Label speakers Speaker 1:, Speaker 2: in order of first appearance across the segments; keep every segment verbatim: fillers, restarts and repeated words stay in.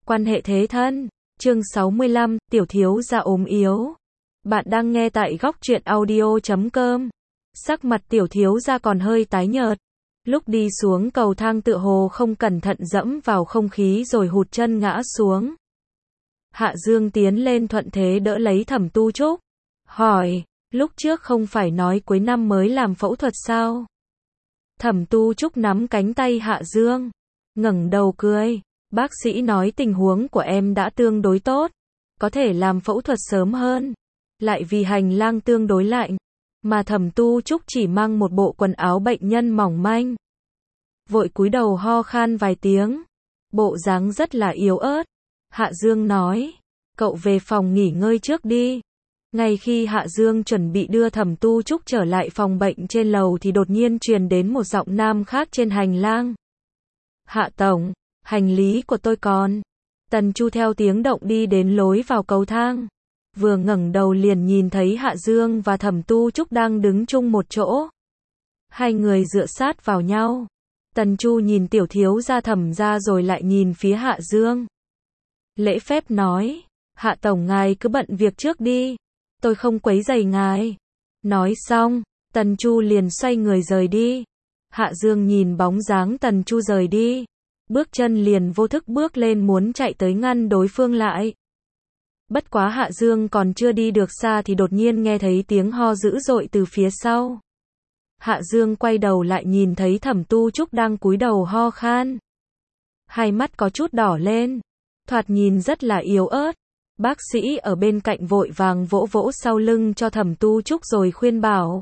Speaker 1: Quan hệ thế thân. Chương sáu mươi lăm, tiểu thiếu gia ốm yếu. Bạn đang nghe tại góc truyện audio chấm com. Sắc mặt tiểu thiếu gia còn hơi tái nhợt. Lúc đi xuống cầu thang tựa hồ không cẩn thận dẫm vào không khí rồi hụt chân ngã xuống. Hạ Dương tiến lên thuận thế đỡ lấy Thẩm Tu Trúc. Hỏi, lúc trước không phải nói cuối năm mới làm phẫu thuật sao? Thẩm Tu Trúc nắm cánh tay Hạ Dương, ngẩng đầu cười. Bác sĩ nói tình huống của em đã tương đối tốt, có thể làm phẫu thuật sớm hơn. Lại vì hành lang tương đối lạnh, mà Thẩm Tu Trúc chỉ mang một bộ quần áo bệnh nhân mỏng manh. Vội cúi đầu ho khan vài tiếng, bộ dáng rất là yếu ớt. Hạ Dương nói, cậu về phòng nghỉ ngơi trước đi. Ngay khi Hạ Dương chuẩn bị đưa Thẩm Tu Trúc trở lại phòng bệnh trên lầu thì đột nhiên truyền đến một giọng nam khác trên hành lang. Hạ Tổng, hành lý của tôi còn. Tần Chu theo tiếng động đi đến lối vào cầu thang. Vừa ngẩng đầu liền nhìn thấy Hạ Dương và Thẩm Tu Trúc đang đứng chung một chỗ. Hai người dựa sát vào nhau. Tần Chu nhìn tiểu thiếu gia Thẩm gia rồi lại nhìn phía Hạ Dương. Lễ phép nói, Hạ Tổng ngài cứ bận việc trước đi, tôi không quấy rầy ngài. Nói xong, Tần Chu liền xoay người rời đi. Hạ Dương nhìn bóng dáng Tần Chu rời đi, bước chân liền vô thức bước lên muốn chạy tới ngăn đối phương lại. Bất quá Hạ Dương còn chưa đi được xa thì đột nhiên nghe thấy tiếng ho dữ dội từ phía sau. Hạ Dương quay đầu lại nhìn thấy Thẩm Tu Trúc đang cúi đầu ho khan. Hai mắt có chút đỏ lên, thoạt nhìn rất là yếu ớt. Bác sĩ ở bên cạnh vội vàng vỗ vỗ sau lưng cho Thẩm Tu Trúc rồi khuyên bảo.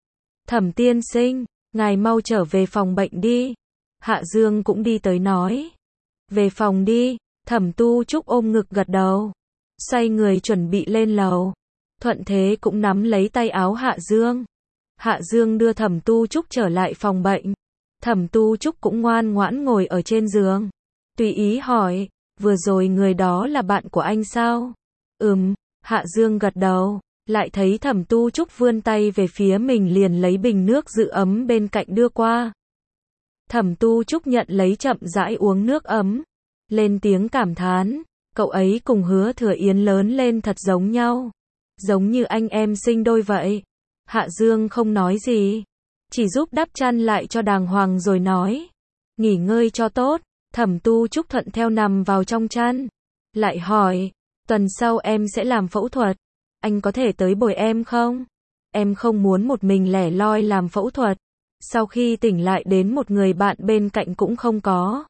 Speaker 1: Thẩm tiên sinh, ngài mau trở về phòng bệnh đi. Hạ Dương cũng đi tới nói. Về phòng đi. Thẩm Tu Trúc ôm ngực gật đầu, xoay người chuẩn bị lên lầu. Thuận thế cũng nắm lấy tay áo Hạ Dương. Hạ Dương đưa Thẩm Tu Trúc trở lại phòng bệnh. Thẩm Tu Trúc cũng ngoan ngoãn ngồi ở trên giường, tùy ý hỏi, vừa rồi người đó là bạn của anh sao? Ừm, Hạ Dương gật đầu, lại thấy Thẩm Tu Trúc vươn tay về phía mình liền lấy bình nước giữ ấm bên cạnh đưa qua. Thẩm Tu Trúc nhận lấy chậm rãi uống nước ấm, lên tiếng cảm thán, cậu ấy cùng Hứa Thừa Yến lớn lên thật giống nhau, giống như anh em sinh đôi vậy. Hạ Dương không nói gì, chỉ giúp đắp chăn lại cho đàng hoàng rồi nói, nghỉ ngơi cho tốt. Thẩm Tu Trúc thuận theo nằm vào trong chăn, lại hỏi, tuần sau em sẽ làm phẫu thuật, anh có thể tới bồi em không? Em không muốn một mình lẻ loi làm phẫu thuật. Sau khi tỉnh lại đến một người bạn bên cạnh cũng không có.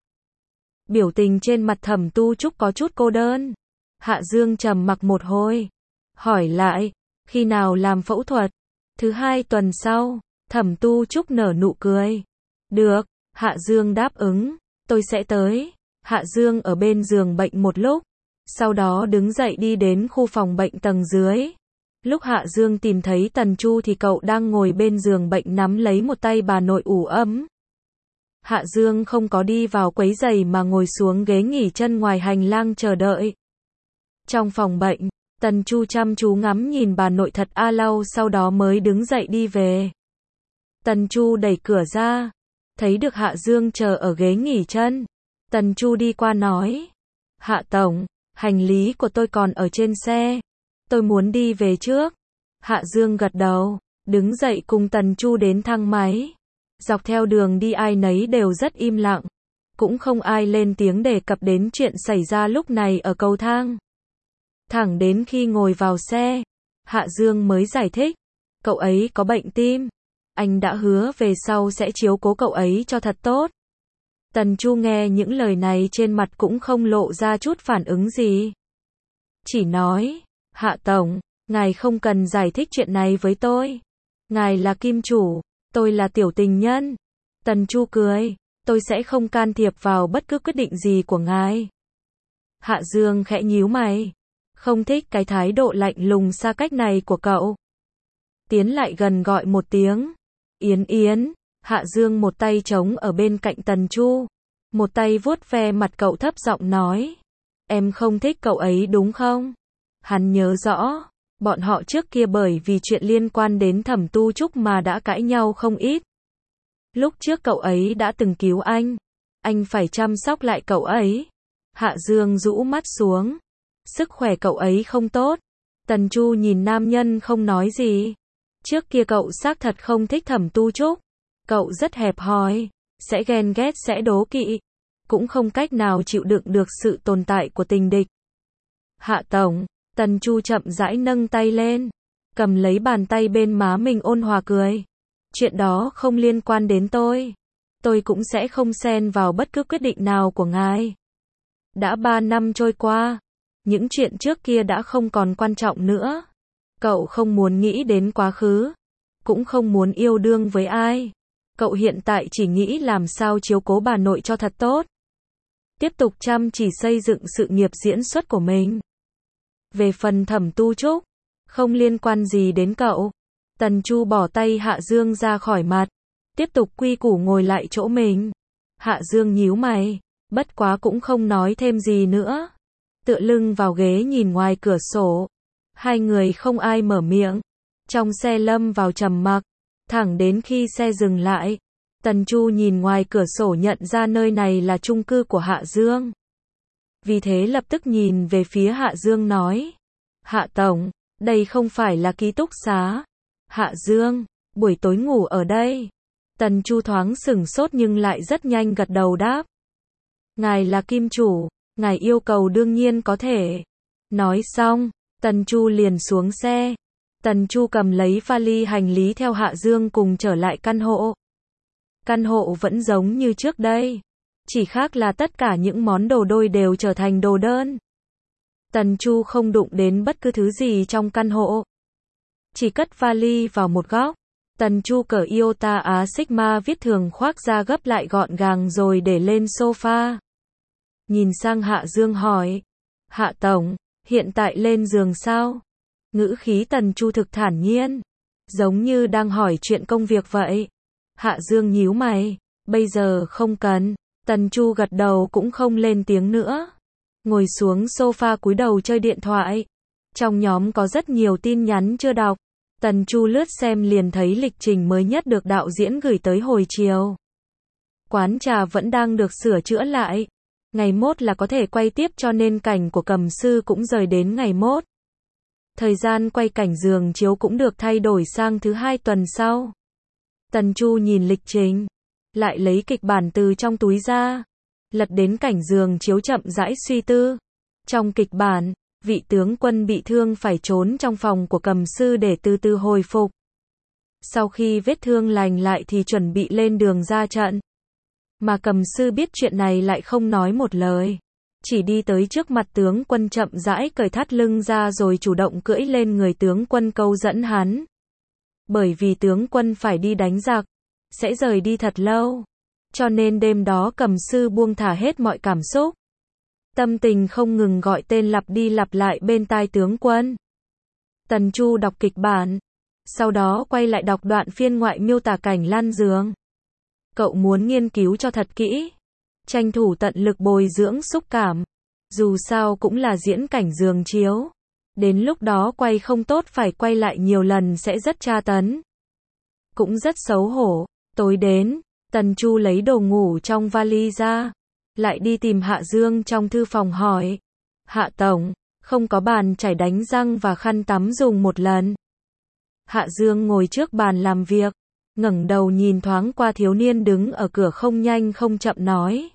Speaker 1: Biểu tình trên mặt Thẩm Tu Trúc có chút cô đơn. Hạ Dương trầm mặc một hồi, hỏi lại, khi nào làm phẫu thuật? Thứ hai tuần sau. Thẩm Tu Trúc nở nụ cười. Được, Hạ Dương đáp ứng, tôi sẽ tới. Hạ Dương ở bên giường bệnh một lúc, sau đó đứng dậy đi đến khu phòng bệnh tầng dưới. Lúc Hạ Dương tìm thấy Tần Chu thì cậu đang ngồi bên giường bệnh nắm lấy một tay bà nội ủ ấm. Hạ Dương không có đi vào quấy giày mà ngồi xuống ghế nghỉ chân ngoài hành lang chờ đợi. Trong phòng bệnh, Tần Chu chăm chú ngắm nhìn bà nội thật a lâu sau đó mới đứng dậy đi về. Tần Chu đẩy cửa ra, thấy được Hạ Dương chờ ở ghế nghỉ chân. Tần Chu đi qua nói, Hạ Tổng, hành lý của tôi còn ở trên xe, tôi muốn đi về trước. Hạ Dương gật đầu, đứng dậy cùng Tần Chu đến thang máy. Dọc theo đường đi ai nấy đều rất im lặng, cũng không ai lên tiếng đề cập đến chuyện xảy ra lúc này ở cầu thang. Thẳng đến khi ngồi vào xe, Hạ Dương mới giải thích, cậu ấy có bệnh tim, anh đã hứa về sau sẽ chiếu cố cậu ấy cho thật tốt. Tần Chu nghe những lời này trên mặt cũng không lộ ra chút phản ứng gì. Chỉ nói, Hạ Tổng, ngài không cần giải thích chuyện này với tôi. Ngài là kim chủ, tôi là tiểu tình nhân. Tần Chu cười, tôi sẽ không can thiệp vào bất cứ quyết định gì của ngài. Hạ Dương khẽ nhíu mày, không thích cái thái độ lạnh lùng xa cách này của cậu. Tiến lại gần gọi một tiếng, Yến Yến. Hạ Dương một tay chống ở bên cạnh Tần Chu, một tay vuốt ve mặt cậu thấp giọng nói, em không thích cậu ấy đúng không? Hắn nhớ rõ, bọn họ trước kia bởi vì chuyện liên quan đến Thẩm Tu Trúc mà đã cãi nhau không ít. Lúc trước cậu ấy đã từng cứu anh, anh phải chăm sóc lại cậu ấy. Hạ Dương rũ mắt xuống. Sức khỏe cậu ấy không tốt. Tần Chu nhìn nam nhân không nói gì. Trước kia cậu xác thật không thích Thẩm Tu Trúc. Cậu rất hẹp hòi, sẽ ghen ghét sẽ đố kỵ, cũng không cách nào chịu đựng được sự tồn tại của tình địch. Hạ tổng, Tần Chu chậm rãi nâng tay lên, cầm lấy bàn tay bên má mình ôn hòa cười. Chuyện đó không liên quan đến tôi. Tôi cũng sẽ không xen vào bất cứ quyết định nào của ngài. Đã ba năm trôi qua, những chuyện trước kia đã không còn quan trọng nữa. Cậu không muốn nghĩ đến quá khứ, cũng không muốn yêu đương với ai. Cậu hiện tại chỉ nghĩ làm sao chiếu cố bà nội cho thật tốt. Tiếp tục chăm chỉ xây dựng sự nghiệp diễn xuất của mình. Về phần Thẩm Tu Trúc, không liên quan gì đến cậu. Tần Chu bỏ tay Hạ Dương ra khỏi mặt, tiếp tục quy củ ngồi lại chỗ mình. Hạ Dương nhíu mày, bất quá cũng không nói thêm gì nữa. Tựa lưng vào ghế nhìn ngoài cửa sổ. Hai người không ai mở miệng. Trong xe lâm vào trầm mặc, thẳng đến khi xe dừng lại. Tần Chu nhìn ngoài cửa sổ nhận ra nơi này là chung cư của Hạ Dương. Vì thế lập tức nhìn về phía Hạ Dương nói. Hạ tổng, đây không phải là ký túc xá. Hạ Dương, buổi tối ngủ ở đây. Tần Chu thoáng sửng sốt nhưng lại rất nhanh gật đầu đáp. Ngài là kim chủ, ngài yêu cầu đương nhiên có thể. Nói xong, Tần Chu liền xuống xe. Tần Chu cầm lấy vali hành lý theo Hạ Dương cùng trở lại căn hộ. Căn hộ vẫn giống như trước đây, chỉ khác là tất cả những món đồ đôi đều trở thành đồ đơn. Tần Chu không đụng đến bất cứ thứ gì trong căn hộ, chỉ cất vali vào một góc. Tần Chu cởi Iota Á Sigma viết thường khoác ra gấp lại gọn gàng rồi để lên sofa. Nhìn sang Hạ Dương hỏi, Hạ tổng, hiện tại lên giường sao? Ngữ khí Tần Chu thực thản nhiên, giống như đang hỏi chuyện công việc vậy. Hạ Dương nhíu mày, bây giờ không cần. Tần Chu gật đầu cũng không lên tiếng nữa. Ngồi xuống sofa cúi đầu chơi điện thoại. Trong nhóm có rất nhiều tin nhắn chưa đọc. Tần Chu lướt xem liền thấy lịch trình mới nhất được đạo diễn gửi tới hồi chiều. Quán trà vẫn đang được sửa chữa lại. Ngày mốt là có thể quay tiếp cho nên cảnh của Cầm Sư cũng rời đến ngày mốt. Thời gian quay cảnh giường chiếu cũng được thay đổi sang thứ hai tuần sau. Tần Chu nhìn lịch trình, lại lấy kịch bản từ trong túi ra, lật đến cảnh giường chiếu chậm rãi suy tư. Trong kịch bản, vị tướng quân bị thương phải trốn trong phòng của Cầm Sư để từ từ hồi phục. Sau khi vết thương lành lại thì chuẩn bị lên đường ra trận. Mà Cầm Sư biết chuyện này lại không nói một lời, chỉ đi tới trước mặt tướng quân chậm rãi cởi thắt lưng ra rồi chủ động cưỡi lên người tướng quân câu dẫn hắn. Bởi vì tướng quân phải đi đánh giặc, sẽ rời đi thật lâu, cho nên đêm đó Cầm Sư buông thả hết mọi cảm xúc. Tâm tình không ngừng gọi tên lặp đi lặp lại bên tai tướng quân. Tần Chu đọc kịch bản, sau đó quay lại đọc đoạn phiên ngoại miêu tả cảnh lăn giường. Cậu muốn nghiên cứu cho thật kỹ, tranh thủ tận lực bồi dưỡng xúc cảm. Dù sao cũng là diễn cảnh giường chiếu. Đến lúc đó quay không tốt phải quay lại nhiều lần sẽ rất tra tấn. Cũng rất xấu hổ. Tối đến, Tần Chu lấy đồ ngủ trong vali ra. Lại đi tìm Hạ Dương trong thư phòng hỏi. Hạ tổng, không có bàn chải đánh răng và khăn tắm dùng một lần. Hạ Dương ngồi trước bàn làm việc, ngẩng đầu nhìn thoáng qua thiếu niên đứng ở cửa không nhanh không chậm nói.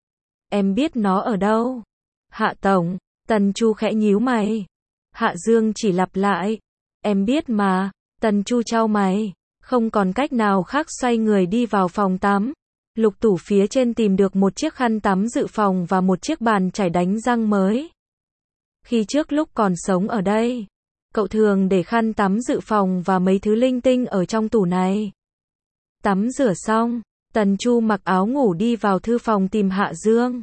Speaker 1: Em biết nó ở đâu? Hạ tổng, Tần Chu khẽ nhíu mày. Hạ Dương chỉ lặp lại. Em biết mà. Tần Chu chau mày, không còn cách nào khác xoay người đi vào phòng tắm. Lục tủ phía trên tìm được một chiếc khăn tắm dự phòng và một chiếc bàn chải đánh răng mới. Khi trước lúc còn sống ở đây, cậu thường để khăn tắm dự phòng và mấy thứ linh tinh ở trong tủ này. Tắm rửa xong, Tần Chu mặc áo ngủ đi vào thư phòng tìm Hạ Dương.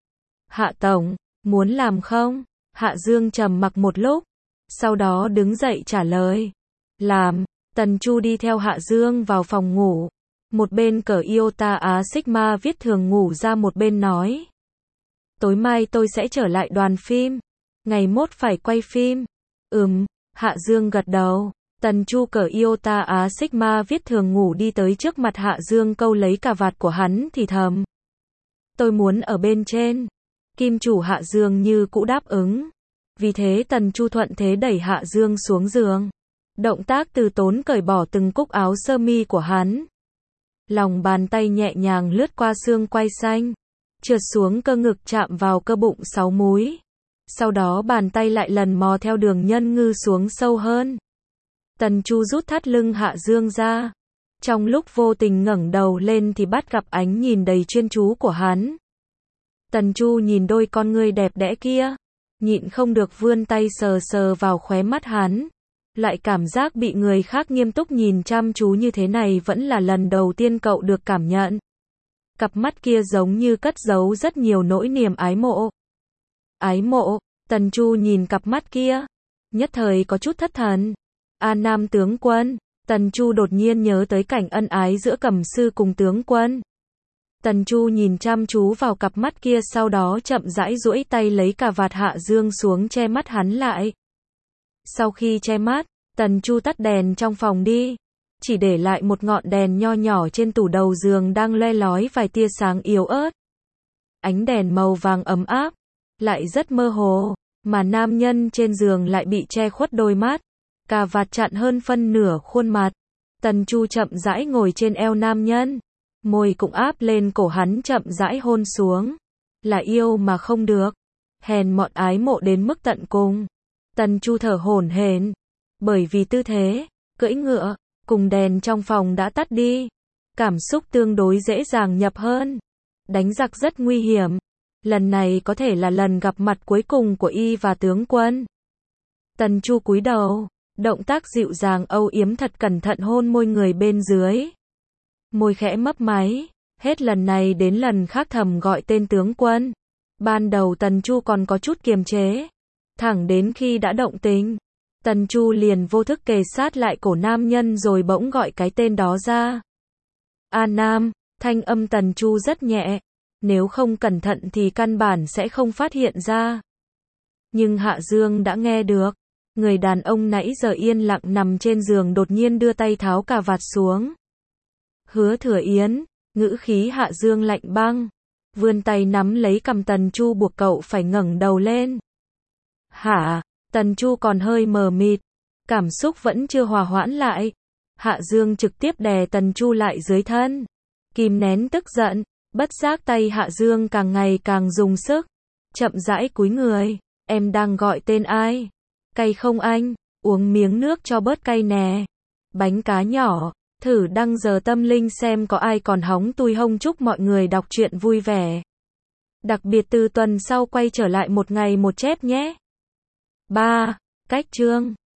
Speaker 1: Hạ tổng, muốn làm không? Hạ Dương trầm mặc một lúc, sau đó đứng dậy trả lời. Làm. Tần Chu đi theo Hạ Dương vào phòng ngủ. Một bên cởi Iota Á Sigma viết thường ngủ ra một bên nói. Tối mai tôi sẽ trở lại đoàn phim. Ngày mốt phải quay phim. Ừm, Hạ Dương gật đầu. Tần Chu cởi Iota Á Sigma viết thường ngủ đi tới trước mặt Hạ Dương câu lấy cà vạt của hắn thì thầm. Tôi muốn ở bên trên. Kim chủ Hạ Dương như cũ đáp ứng. Vì thế Tần Chu thuận thế đẩy Hạ Dương xuống giường. Động tác từ tốn cởi bỏ từng cúc áo sơ mi của hắn. Lòng bàn tay nhẹ nhàng lướt qua xương quai xanh, trượt xuống cơ ngực chạm vào cơ bụng sáu múi. Sau đó bàn tay lại lần mò theo đường nhân ngư xuống sâu hơn. Tần Chu rút thắt lưng Hạ Dương ra. Trong lúc vô tình ngẩng đầu lên thì bắt gặp ánh nhìn đầy chuyên chú của hắn. Tần Chu nhìn đôi con ngươi đẹp đẽ kia, nhịn không được vươn tay sờ sờ vào khóe mắt hắn. Loại cảm giác bị người khác nghiêm túc nhìn chăm chú như thế này vẫn là lần đầu tiên cậu được cảm nhận. Cặp mắt kia giống như cất giấu rất nhiều nỗi niềm ái mộ. Ái mộ, Tần Chu nhìn cặp mắt kia, nhất thời có chút thất thần. A Nam tướng quân, Tần Chu đột nhiên nhớ tới cảnh ân ái giữa Cẩm sư cùng tướng quân. Tần Chu nhìn chăm chú vào cặp mắt kia, sau đó chậm rãi duỗi tay lấy cà vạt Hạ Dương xuống che mắt hắn lại. Sau khi che mắt, Tần Chu tắt đèn trong phòng đi, chỉ để lại một ngọn đèn nho nhỏ trên tủ đầu giường đang le lói vài tia sáng yếu ớt. Ánh đèn màu vàng ấm áp, lại rất mơ hồ, mà nam nhân trên giường lại bị che khuất đôi mắt, cà vạt chặn hơn phân nửa khuôn mặt. Tần Chu chậm rãi ngồi trên eo nam nhân, môi cũng áp lên cổ hắn chậm rãi hôn xuống. Là yêu mà không được, hèn mọn ái mộ đến mức tận cùng. Tần Chu thở hổn hển, bởi vì tư thế cưỡi ngựa cùng đèn trong phòng đã tắt đi, cảm xúc tương đối dễ dàng nhập hơn. Đánh giặc rất nguy hiểm, lần này có thể là lần gặp mặt cuối cùng của y và tướng quân. Tần Chu cúi đầu, động tác dịu dàng âu yếm thật cẩn thận hôn môi người bên dưới. Môi khẽ mấp máy, hết lần này đến lần khác thầm gọi tên tướng quân. Ban đầu Tần Chu còn có chút kiềm chế, thẳng đến khi đã động tình, Tần Chu liền vô thức kề sát lại cổ nam nhân rồi bỗng gọi cái tên đó ra. A Nam, thanh âm Tần Chu rất nhẹ, nếu không cẩn thận thì căn bản sẽ không phát hiện ra. Nhưng Hạ Dương đã nghe được, người đàn ông nãy giờ yên lặng nằm trên giường đột nhiên đưa tay tháo cà vạt xuống. Hứa Thừa Yến, ngữ khí Hạ Dương lạnh băng, vươn tay nắm lấy cằm Tần Chu buộc cậu phải ngẩng đầu lên. Hả? Tần Chu còn hơi mờ mịt, cảm xúc vẫn chưa hòa hoãn lại. Hạ Dương trực tiếp đè Tần Chu lại dưới thân, kìm nén tức giận, bất giác tay Hạ Dương càng ngày càng dùng sức, chậm rãi cúi người. Em đang gọi tên ai? Cay không anh? Uống miếng nước cho bớt cay nè. Bánh cá nhỏ, thử đăng giờ tâm linh xem có ai còn hóng tui hông. Chúc mọi người đọc truyện vui vẻ. Đặc biệt từ tuần sau quay trở lại một ngày một chép nhé. ba. Cách chương